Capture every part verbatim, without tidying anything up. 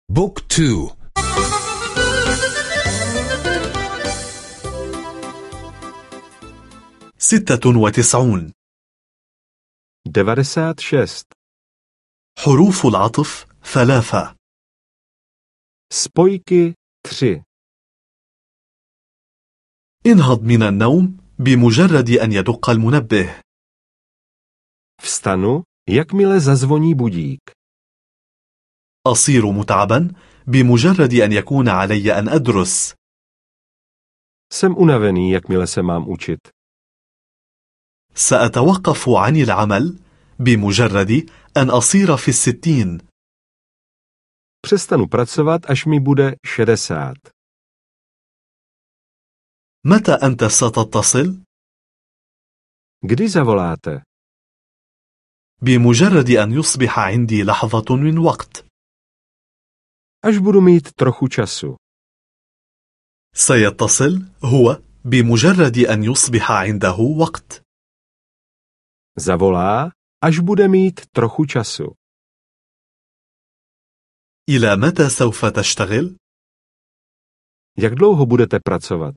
بوك تو. ستة وتسعون. devadesát šest. حروف العطف ثلاثة. spojky tři. انهض من النوم بمجرد أن يدق المنبه. Vstanu, jakmile zazvoní budík. أصير متعبا بمجرد أن يكون علي أن أدرس. Jsem unavený, jakmile se mám učit. سأتوقف عن العمل بمجرد أن أصير في الستين. Přestanu pracovat, až mi bude šedesát. متى أنت ستتصل؟ Kdy zavoláte? بمجرد أن يصبح عندي لحظة من وقت. Až budu mít trochu času. سيتصل هو بمجرد أن يصبح عنده وقت. Zavolá, až bude mít trochu času. إلى متى سوف تشتغل؟ Jak dlouho budete pracovat?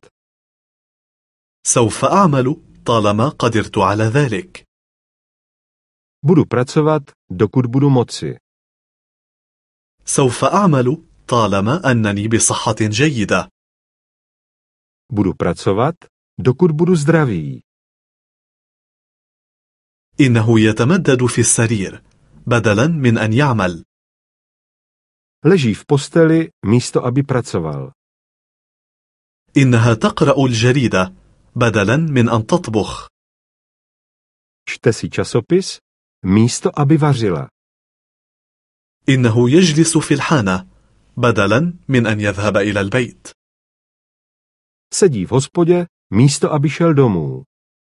سوف أعمل طالما قدرت على ذلك. Budu pracovat, dokud budu moci. سوف أعمل طالما أنني بصحة جيدة. Budu pracovat, dokud budu zdravý. إنه يتمدد في السرير بدلا من أن يعمل. Leží v posteli, místo aby pracoval. إنها تقرأ الجريدة بدلا من أن تطبخ. Čte si časopis, místo aby vařila. إنه يجلس في الحانة بدلا من أن يذهب إلى البيت. Sedí v hospodě, místo aby šel domů.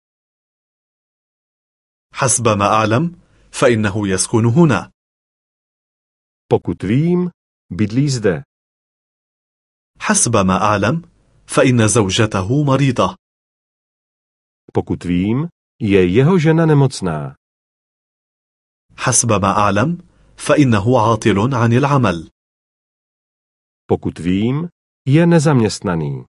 حسب ما أعلم فإنه يسكن هنا. Pokud vím, bydlí zde. حسب ما أعلم فإن زوجته مريضة. Pokud vím, je jeho žena nemocná. حسب ما أعلم فإنه عاطل عن العمل. Pokud vím, je nezaměstnaný.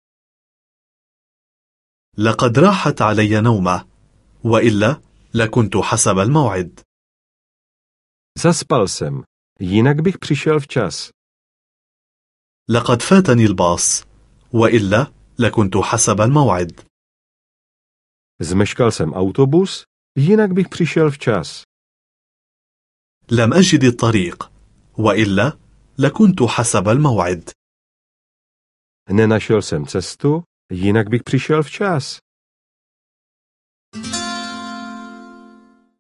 لقد راحت علي نومة وإلا لكنت حسب الموعد. Zaspal jsem, jinak bych přišel včas. لقد فاتني الباص وإلا لكنت حسب الموعد. Zmeškal jsem autobus, jinak bych přišel včas. لم أجد الطريق وإلا لكنت حسب الموعد. Nenašel jsem cestu, jinak bych přišel včas.